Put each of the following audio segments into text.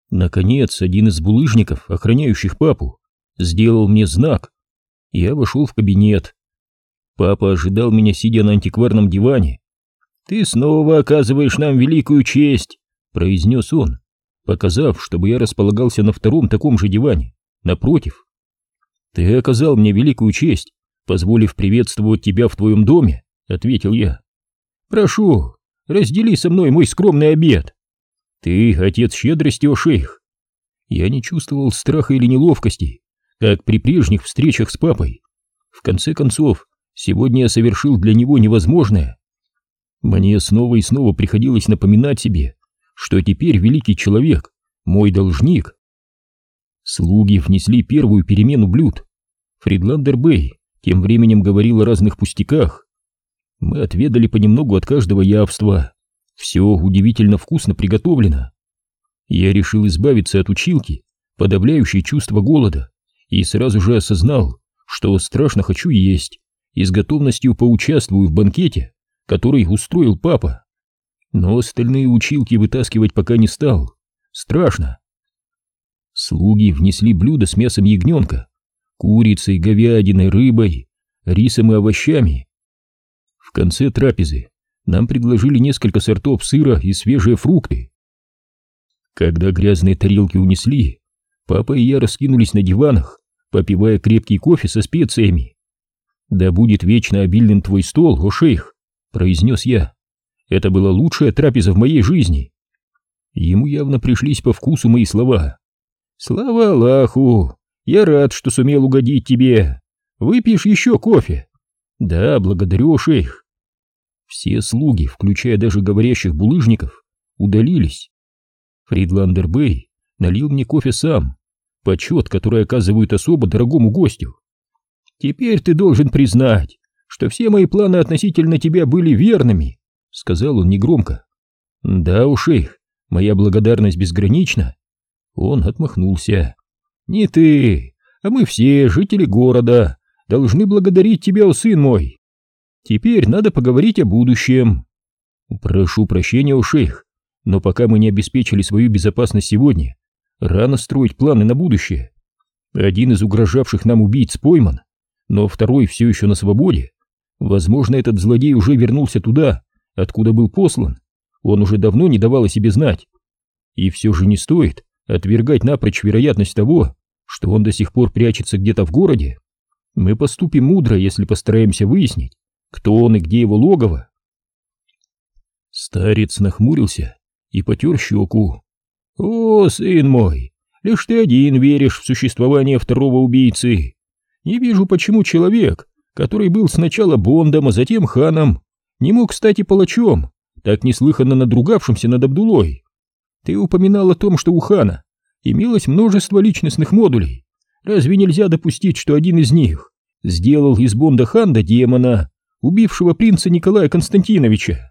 Наконец, один из булыжников, охраняющих папу, сделал мне знак. Я вошел в кабинет. Папа ожидал меня, сидя на антикварном диване. «Ты снова оказываешь нам великую честь», — произнес он, показав, чтобы я располагался на втором таком же диване, напротив. «Ты оказал мне великую честь, позволив приветствовать тебя в твоем доме», — ответил я. «Прошу, раздели со мной мой скромный обед». «Ты отец щедрости, о шейх». Я не чувствовал страха или неловкости, как при прежних встречах с папой. В конце концов, сегодня я совершил для него невозможное. Мне снова и снова приходилось напоминать себе, что теперь великий человек — мой должник. Слуги внесли первую перемену блюд. Фридландер Бэй тем временем говорил о разных пустяках. Мы отведали понемногу от каждого явства. Все удивительно вкусно приготовлено. Я решил избавиться от училки, подавляющей чувство голода, и сразу же осознал, что страшно хочу есть, и с готовностью поучаствую в банкете, который устроил папа. Но остальные училки вытаскивать пока не стал. Страшно. Слуги внесли блюда с мясом ягненка, курицей, говядиной, рыбой, рисом и овощами. В конце трапезы нам предложили несколько сортов сыра и свежие фрукты. Когда грязные тарелки унесли, папа и я раскинулись на диванах, попивая крепкий кофе со специями. «Да будет вечно обильным твой стол, о шейх», — произнес я. «Это была лучшая трапеза в моей жизни». Ему явно пришлись по вкусу мои слова. «Слава Аллаху! Я рад, что сумел угодить тебе. Выпьешь еще кофе?» «Да, благодарю, о шейх». Все слуги, включая даже говорящих булыжников, удалились. Фридландер Бэй налил мне кофе сам, почет, который оказывают особо дорогому гостю. «Теперь ты должен признать, что все мои планы относительно тебя были верными», — сказал он негромко. «Да, у шейх, моя благодарность безгранична». Он отмахнулся. «Не ты, а мы все, жители города, должны благодарить тебя, о сын мой. Теперь надо поговорить о будущем». «Прошу прощения, о шейх, но пока мы не обеспечили свою безопасность сегодня, рано строить планы на будущее. Один из угрожавших нам убийц пойман, но второй все еще на свободе. Возможно, этот злодей уже вернулся туда, откуда был послан. Он уже давно не давал о себе знать. И все же не стоит отвергать напрочь вероятность того, что он до сих пор прячется где-то в городе. Мы поступим мудро, если постараемся выяснить, кто он и где его логово». Старец нахмурился и потер щеку. «О, сын мой, лишь ты один веришь в существование второго убийцы. Не вижу, почему человек, который был сначала Бондом, а затем ханом, не мог стать и палачом, так неслыханно надругавшимся над Абдулой. Ты упоминал о том, что у хана имелось множество личностных модулей. Разве нельзя допустить, что один из них сделал из Бонда Ханда демона, убившего принца Николая Константиновича?»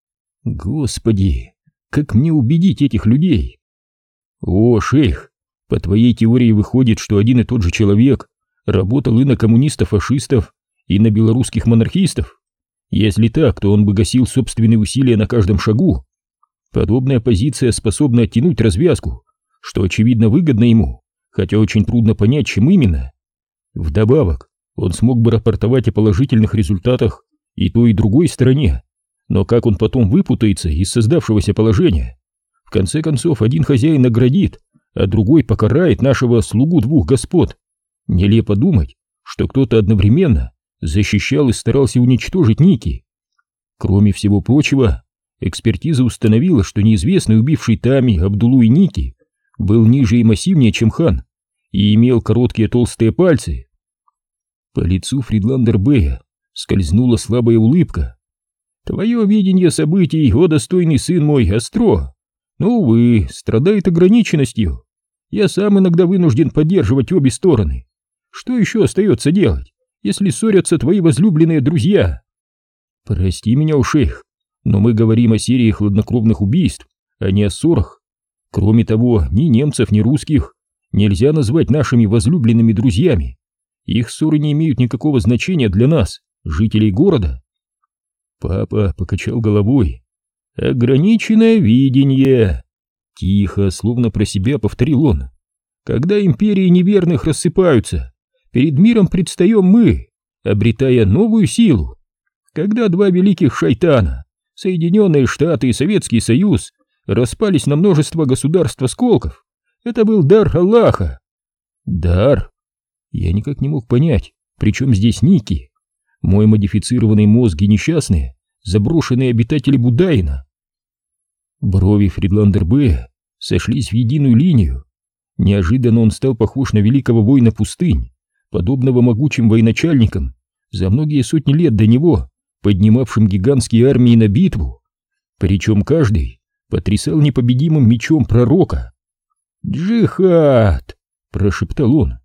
Господи, как мне убедить этих людей? «О, шейх, по твоей теории выходит, что один и тот же человек работал и на коммунистов-фашистов, и на белорусских монархистов. Если так, то он бы гасил собственные усилия на каждом шагу. Подобная позиция способна оттянуть развязку, что очевидно выгодно ему, хотя очень трудно понять, чем именно. Вдобавок, он смог бы рапортовать о положительных результатах и той, и другой стороне, но как он потом выпутается из создавшегося положения? В конце концов, один хозяин наградит, а другой покарает нашего слугу двух господ. Нелепо думать, что кто-то одновременно защищал и старался уничтожить Ники. Кроме всего прочего, экспертиза установила, что неизвестный, убивший Тами, Абдулу и Ники, был ниже и массивнее, чем хан, и имел короткие толстые пальцы. По лицу Фридландер Бэя скользнула слабая улыбка. «Твое видение событий, о достойный сын мой, остро, но, увы, страдает ограниченностью. Я сам иногда вынужден поддерживать обе стороны. Что еще остается делать, если ссорятся твои возлюбленные друзья?» «Прости меня, о шейх, но мы говорим о серии хладнокровных убийств, а не о ссорах. Кроме того, ни немцев, ни русских нельзя назвать нашими возлюбленными друзьями. Их ссоры не имеют никакого значения для нас, жителей города». Папа покачал головой. «Ограниченное видение. Тихо, словно про себя повторил он. Когда империи неверных рассыпаются, перед миром предстаем мы, обретая новую силу. Когда два великих шайтана, Соединенные Штаты и Советский Союз, распались на множество государств-осколков, это был дар Аллаха. Дар? Я никак не мог понять, при чем здесь Ники? Мой модифицированный мозг и несчастные, заброшенные обитатели Будаина. Брови Фридландер Бэя сошлись в единую линию. Неожиданно он стал похож на великого воина пустынь, подобного могучим военачальникам, за многие сотни лет до него, поднимавшим гигантские армии на битву. Причем каждый потрясал непобедимым мечом пророка. «Джихад!» — прошептал он.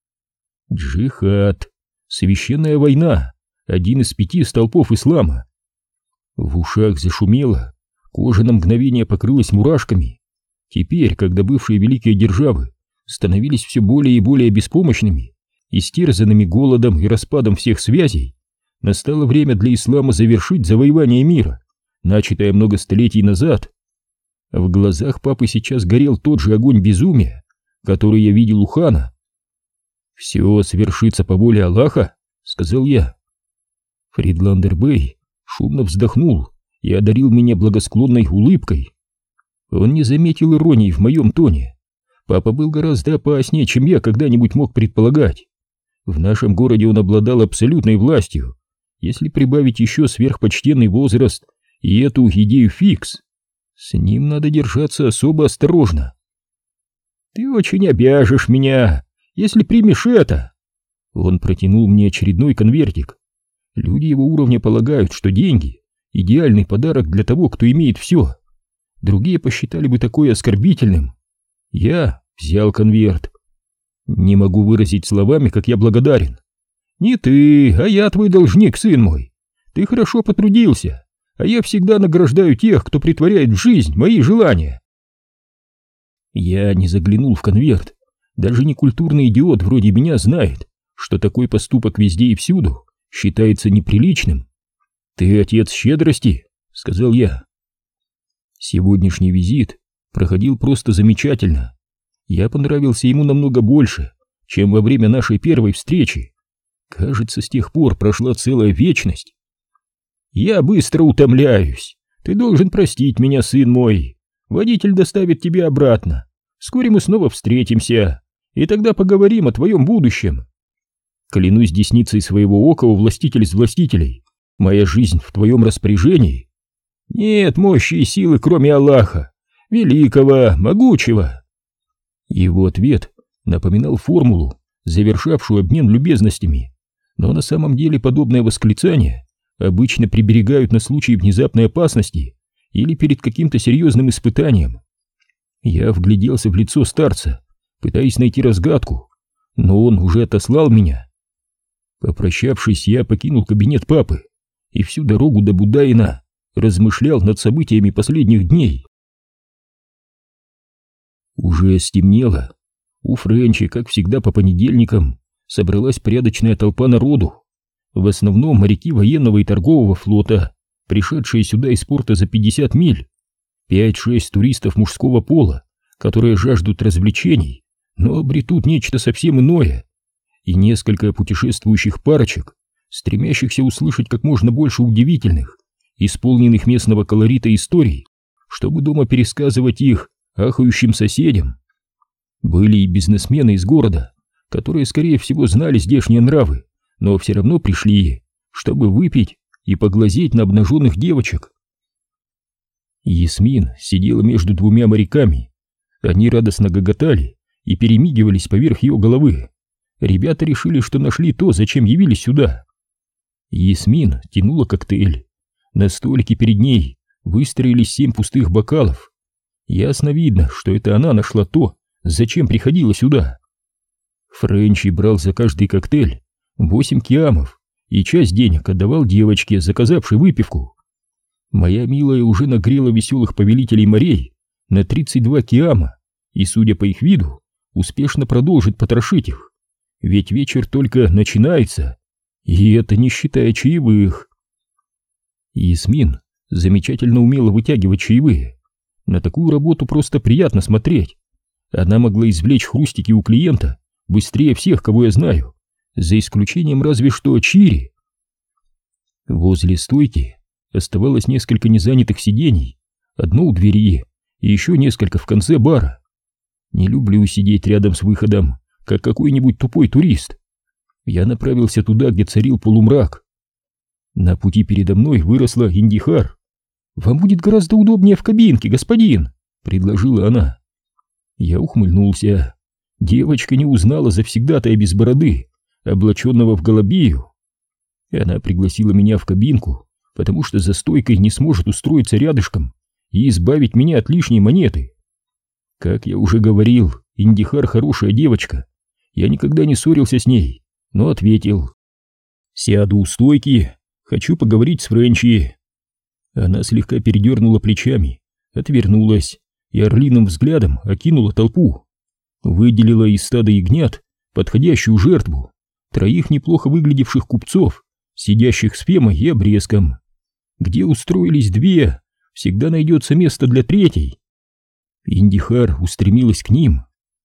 Джихад. Священная война. Один из 5 столпов ислама. В ушах зашумело, кожа на мгновение покрылась мурашками. Теперь, когда бывшие великие державы становились все более и более беспомощными, истерзанными голодом и распадом всех связей, настало время для ислама завершить завоевание мира, начатое много столетий назад. В глазах папы сейчас горел тот же огонь безумия, который я видел у хана. «Все свершится по воле Аллаха», — сказал я. Фридландер Бэй шумно вздохнул и одарил меня благосклонной улыбкой. Он не заметил иронии в моем тоне. Папа был гораздо опаснее, чем я когда-нибудь мог предполагать. В нашем городе он обладал абсолютной властью, если прибавить еще сверхпочтенный возраст и эту идею фикс. С ним надо держаться особо осторожно. «Ты очень обяжешь меня, если примешь это!» Он протянул мне очередной конвертик. Люди его уровня полагают, что деньги — идеальный подарок для того, кто имеет все. Другие посчитали бы такое оскорбительным. Я взял конверт. Не могу выразить словами, как я благодарен. Не ты, а я твой должник, сын мой. Ты хорошо потрудился, а я всегда награждаю тех, кто претворяет в жизнь мои желания. Я не заглянул в конверт. Даже некультурный идиот вроде меня знает, что такой поступок везде и всюду считается неприличным. «Ты отец щедрости», — сказал я. Сегодняшний визит проходил просто замечательно. Я понравился ему намного больше, чем во время нашей первой встречи. Кажется, с тех пор прошла целая вечность. «Я быстро утомляюсь. Ты должен простить меня, сын мой. Водитель доставит тебя обратно. Вскоре мы снова встретимся, и тогда поговорим о твоем будущем. Клянусь десницей своего ока, о властитель из властителей, моя жизнь в твоем распоряжении. Нет мощи и силы, кроме Аллаха, великого, могучего». Его ответ напоминал формулу, завершавшую обмен любезностями, но на самом деле подобное восклицание обычно приберегают на случай внезапной опасности или перед каким-то серьезным испытанием. Я вгляделся в лицо старца, пытаясь найти разгадку, но он уже отослал меня. Попрощавшись, я покинул кабинет папы и всю дорогу до Будаина размышлял над событиями последних дней. Уже стемнело. У Френчи, как всегда по понедельникам, собралась порядочная толпа народу. В основном моряки военного и торгового флота, пришедшие сюда из порта за 50 миль. 5-6 туристов мужского пола, которые жаждут развлечений, но обретут нечто совсем иное. И несколько путешествующих парочек, стремящихся услышать как можно больше удивительных, исполненных местного колорита историй, чтобы дома пересказывать их ахающим соседям. Были и бизнесмены из города, которые, скорее всего, знали здешние нравы, но все равно пришли, чтобы выпить и поглазеть на обнаженных девочек. Ясмин сидела между 2 моряками. Они радостно гоготали и перемигивались поверх ее головы. Ребята решили, что нашли то, зачем явились сюда. Ясмин тянула коктейль. На столике перед ней выстроились 7 пустых бокалов. Ясно видно, что это она нашла то, зачем приходила сюда. Френчи брал за каждый коктейль 8 киамов и часть денег отдавал девочке, заказавшей выпивку. Моя милая уже нагрела веселых повелителей морей на 32 киама и, судя по их виду, успешно продолжит потрошить их. Ведь вечер только начинается, и это не считая чаевых. Ясмин замечательно умела вытягивать чаевые, На такую работу просто приятно смотреть. Она могла извлечь хрустики у клиента быстрее всех, кого я знаю, за исключением разве что Чири. Возле стойки оставалось несколько незанятых сидений, одно у двери и еще несколько в конце бара. Не люблю сидеть рядом с выходом, как какой-нибудь тупой турист. Я направился туда, где царил полумрак. На пути передо мной выросла Индихар. «Вам будет гораздо удобнее в кабинке, господин», — предложила она. Я ухмыльнулся. Девочка не узнала завсегдатая без бороды, облаченного в голубею. Она пригласила меня в кабинку, потому что за стойкой не сможет устроиться рядышком и избавить меня от лишней монеты. Как я уже говорил, Индихар хорошая девочка. Я никогда не ссорился с ней, но ответил: «Сяду у стойки, хочу поговорить с Френчи». Она слегка передернула плечами, отвернулась и орлиным взглядом окинула толпу. Выделила из стада ягнят подходящую жертву, 3 неплохо выглядевших купцов, сидящих с фемой и обрезком. Где устроились 2, всегда найдется место для 3. Индихар устремилась к ним.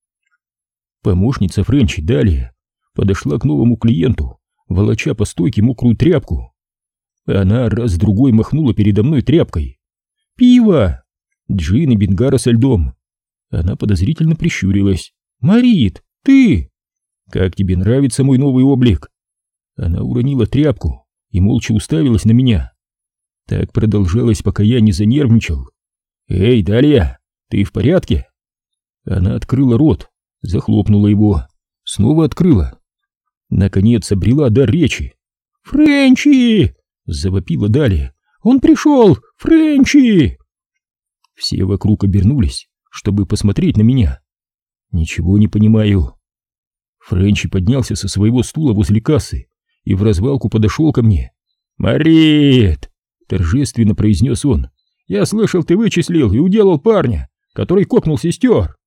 Помощница Френчи далее подошла к новому клиенту, волоча по стойке мокрую тряпку. Она раз-другой махнула передо мной тряпкой. «Пиво! Джин и бенгара со льдом!» Она подозрительно прищурилась. «Марит, ты! Как тебе нравится мой новый облик?» Она уронила тряпку и молча уставилась на меня. Так продолжалось, пока я не занервничал. «Эй, Далия, ты в порядке?» Она открыла рот, захлопнула его, снова открыла. Наконец обрела дар речи. «Френчи!» — завопила Далия. «Он пришел! Френчи!» Все вокруг обернулись, чтобы посмотреть на меня. Ничего не понимаю. Френчи поднялся со своего стула возле кассы и вразвалку подошел ко мне. «Марит!» — торжественно произнес он. «Я слышал, ты вычислил и уделал парня, который кокнул сестер».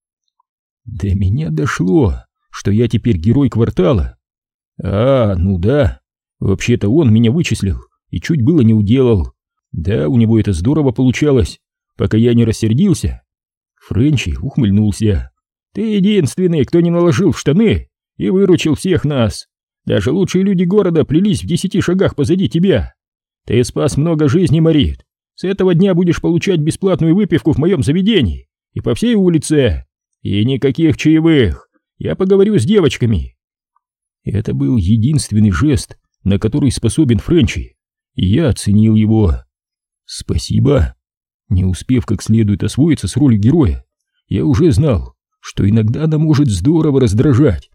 До меня дошло, что я теперь герой квартала. Ну да, вообще-то он меня вычислил и чуть было не уделал. Да, у него это здорово получалось, пока я не рассердился. Френчи ухмыльнулся. «Ты единственный, кто не наложил в штаны и выручил всех нас. Даже лучшие люди города плелись в 10 шагах позади тебя. Ты спас много жизней, Марит. С этого дня будешь получать бесплатную выпивку в моем заведении и по всей улице. И никаких чаевых. Я поговорю с девочками». Это был единственный жест, на который способен Френчи, и я оценил его. «Спасибо». Не успев как следует освоиться с ролью героя, я уже знал, что иногда она может здорово раздражать.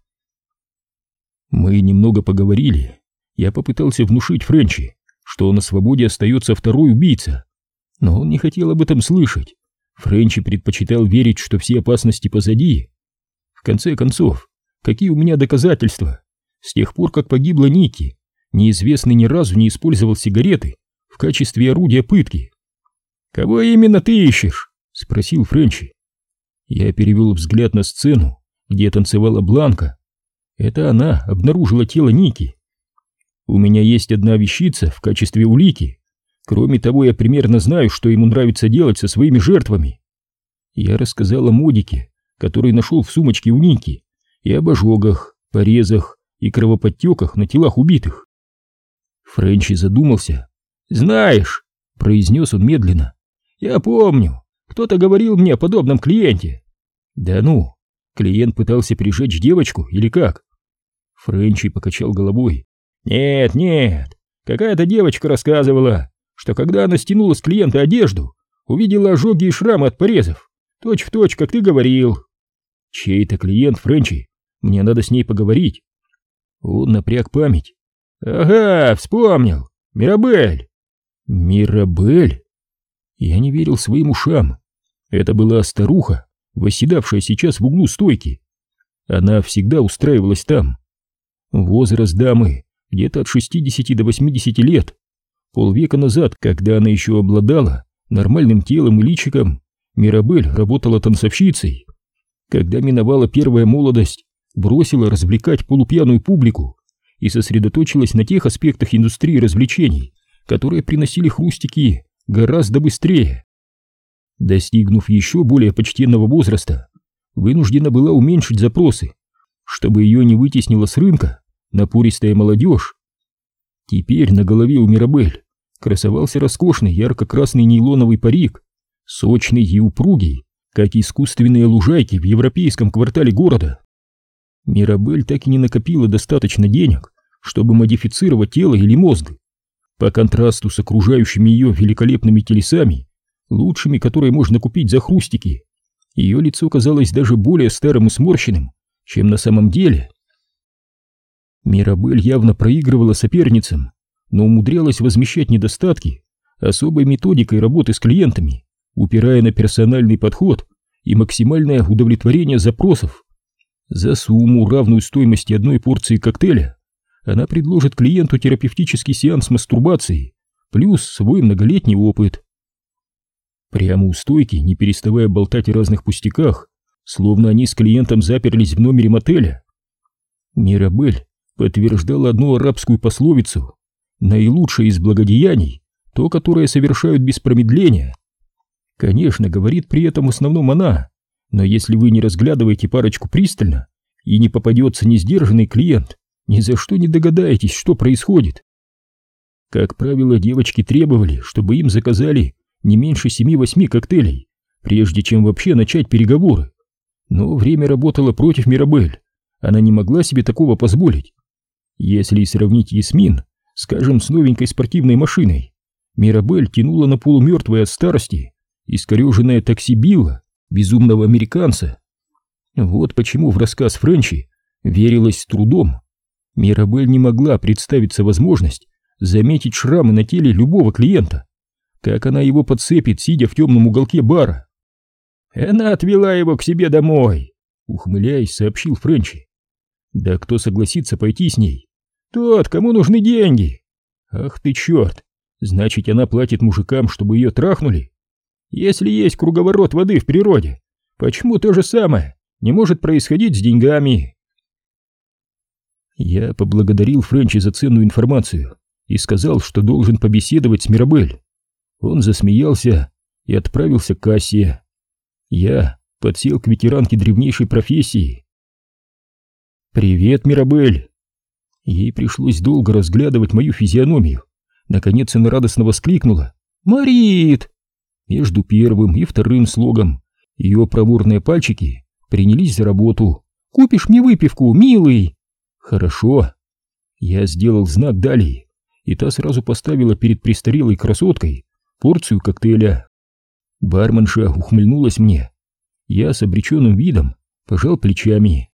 Мы немного поговорили. Я попытался внушить Френчи, что на свободе остается второй убийца, но он не хотел об этом слышать. Френчи предпочитал верить, что все опасности позади. В конце концов, какие у меня доказательства? С тех пор, как погибла Ники, неизвестный ни разу не использовал сигареты в качестве орудия пытки. «Кого именно ты ищешь?» — спросил Френчи. Я перевел взгляд на сцену, где танцевала Бланка. Это она обнаружила тело Ники. У меня есть одна вещица в качестве улики. Кроме того, я примерно знаю, что ему нравится делать со своими жертвами. Я рассказал о модике, который нашел в сумочке у Ники, и об ожогах, порезах и кровоподтеках на телах убитых. Френчи задумался. «Знаешь», — произнес он медленно, — «я помню, кто-то говорил мне о подобном клиенте». «Да ну, клиент пытался прижечь девочку или как?» Френчи покачал головой. «Нет, нет, какая-то девочка рассказывала, что когда она стянула с клиента одежду, увидела ожоги и шрамы от порезов, точь-в-точь, как ты говорил». «Чей-то клиент, Френчи, мне надо с ней поговорить». Он напряг память. «Ага, вспомнил, Мирабель». «Мирабель?» Я не верил своим ушам. Это была старуха, восседавшая сейчас в углу стойки. Она всегда устраивалась там. Возраст дамы где-то от 60 до 80 лет. Полвека назад, когда она еще обладала нормальным телом и личиком, Мирабель работала танцовщицей. Когда миновала первая молодость, бросила развлекать полупьяную публику и сосредоточилась на тех аспектах индустрии развлечений, которые приносили хрустики гораздо быстрее. достигнув еще более почтенного возраста, вынуждена была уменьшить запросы, чтобы ее не вытеснила с рынка напористая молодежь. Теперь на голове у Мирабель красовался роскошный ярко-красный нейлоновый парик, сочный и упругий, как искусственные лужайки в европейском квартале города. Мирабель так и не накопила достаточно денег, чтобы модифицировать тело или мозг. По контрасту с окружающими ее великолепными телесами, лучшими, которые можно купить за хрустики, ее лицо казалось даже более старым и сморщенным, чем на самом деле. Мирабель явно проигрывала соперницам, но умудрялась возмещать недостатки особой методикой работы с клиентами, упирая на персональный подход и максимальное удовлетворение запросов. За сумму, равную стоимости одной порции коктейля, она предложит клиенту терапевтический сеанс мастурбации плюс свой многолетний опыт. Прямо у стойки, не переставая болтать о разных пустяках, словно они с клиентом заперлись в номере мотеля, Мирабель подтверждала одну арабскую пословицу: наилучшее из благодеяний — то, которое совершают без промедления. Конечно, говорит при этом в основном она, но если вы не разглядываете парочку пристально и не попадется несдержанный клиент, ни за что не догадаетесь, что происходит. Как правило, девочки требовали, чтобы им заказали не меньше 7-8 коктейлей, прежде чем вообще начать переговоры. Но время работало против Мирабель, она не могла себе такого позволить. Если сравнить Ясмин, скажем, с новенькой спортивной машиной, Мирабель тянула на полумертвой от старости искореженное такси Билла, безумного американца. Вот почему в рассказ Френчи верилось с трудом. Мирабель не могла представиться возможность заметить шрамы на теле любого клиента, как она его подцепит, сидя в темном уголке бара. «Она отвела его к себе домой», — ухмыляясь, сообщил Френчи. «Да кто согласится пойти с ней? Тот, кому нужны деньги». «Ах ты черт! Значит, она платит мужикам, чтобы ее трахнули? Если есть круговорот воды в природе, почему то же самое не может происходить с деньгами?» Я поблагодарил Френчи за ценную информацию и сказал, что должен побеседовать с Мирабель. Он засмеялся и отправился к кассе. Я подсел к ветеранке древнейшей профессии. «Привет, Мирабель!» Ей пришлось долго разглядывать мою физиономию. Наконец она радостно воскликнула: «Марит!» Между первым и вторым слогом ее проворные пальчики принялись за работу. «Купишь мне выпивку, милый?» «Хорошо». Я сделал знак Далии, и та сразу поставила перед престарелой красоткой порцию коктейля. Барменша ухмыльнулась мне. Я с обреченным видом пожал плечами.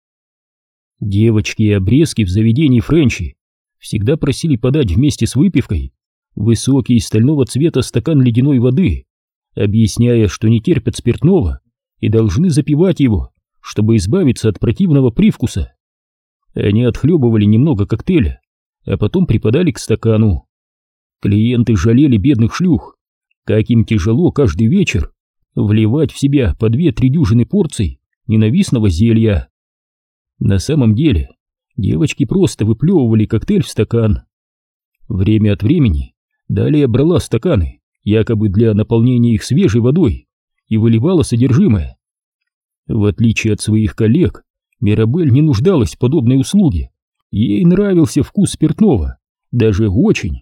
Девочки и обрезки в заведении Френчи всегда просили подать вместе с выпивкой высокий стального цвета стакан ледяной воды, объясняя, что не терпят спиртного и должны запивать его, чтобы избавиться от противного привкуса. Они отхлебывали немного коктейля, а потом припадали к стакану. Клиенты жалели бедных шлюх, как им тяжело каждый вечер вливать в себя по 2-3 дюжины порций ненавистного зелья. На самом деле девочки просто выплевывали коктейль в стакан. Время от времени Далия брала стаканы, якобы для наполнения их свежей водой, и выливала содержимое. В отличие от своих коллег, Мирабель не нуждалась в подобной услуге. Ей нравился вкус спиртного, даже очень.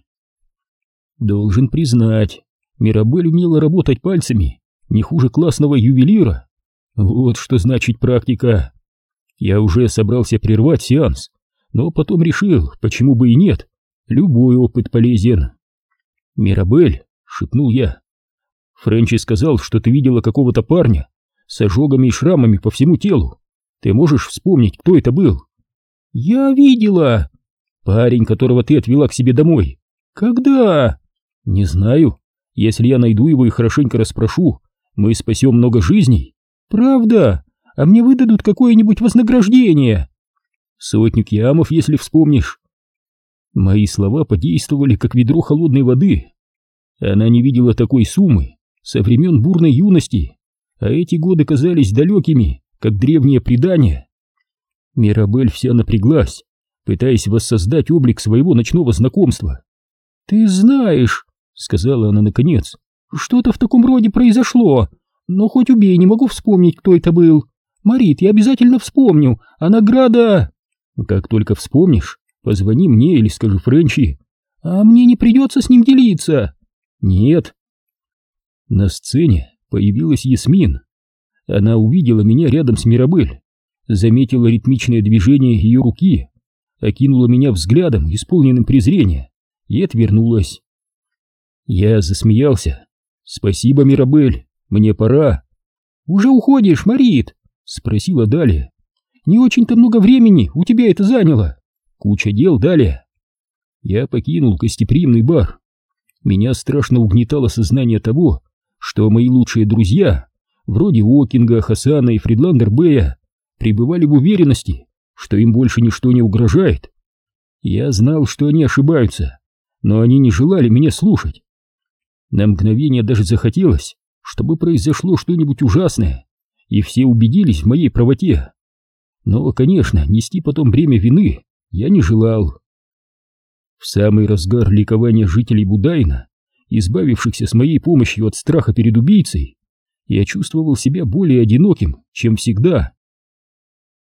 Должен признать, Мирабель умела работать пальцами не хуже классного ювелира. Вот что значит практика. Я уже собрался прервать сеанс, но потом решил, почему бы и нет, любой опыт полезен. «Мирабель», — шепнул я, — «Френчи сказал, что ты видела какого-то парня с ожогами и шрамами по всему телу. Ты можешь вспомнить, кто это был?» «Я видела!» «Парень, которого ты отвела к себе домой». «Когда?» «Не знаю. Если я найду его и хорошенько расспрошу, мы спасем много жизней». «Правда? А мне выдадут какое-нибудь вознаграждение?» «100 киамов, если вспомнишь». Мои слова подействовали, как ведро холодной воды. Она не видела такой суммы со времен бурной юности, а эти годы казались далекими, как древние предания. Мирабель вся напряглась, пытаясь воссоздать облик своего ночного знакомства. «Ты знаешь», — сказала она наконец, Что-то в таком роде произошло, но хоть убей, не могу вспомнить, кто это был. Марит, я обязательно вспомню, а награда... Как только вспомнишь, позвони мне или скажи Френчи. А мне не придется с ним делиться. Нет. На сцене появилась Ясмин. Она увидела меня рядом с Мирабель, заметила ритмичное движение ее руки, окинула меня взглядом, исполненным презрения, и отвернулась. Я засмеялся. «Спасибо, Мирабель, мне пора». «Уже уходишь, Марит?» — спросила Далия. «Не очень-то много времени у тебя это заняло. Куча дел, Далия». Я покинул гостеприимный бар. Меня страшно угнетало сознание того, что мои лучшие друзья, вроде Уокинга, Хасана и Фридландер Бэя, пребывали в уверенности, что им больше ничто не угрожает. Я знал, что они ошибаются, но они не желали меня слушать. На мгновение даже захотелось, чтобы произошло что-нибудь ужасное, и все убедились в моей правоте. Но, конечно, нести потом бремя вины я не желал. В самый разгар ликования жителей Будайна, избавившихся с моей помощью от страха перед убийцей, я чувствовал себя более одиноким, чем всегда.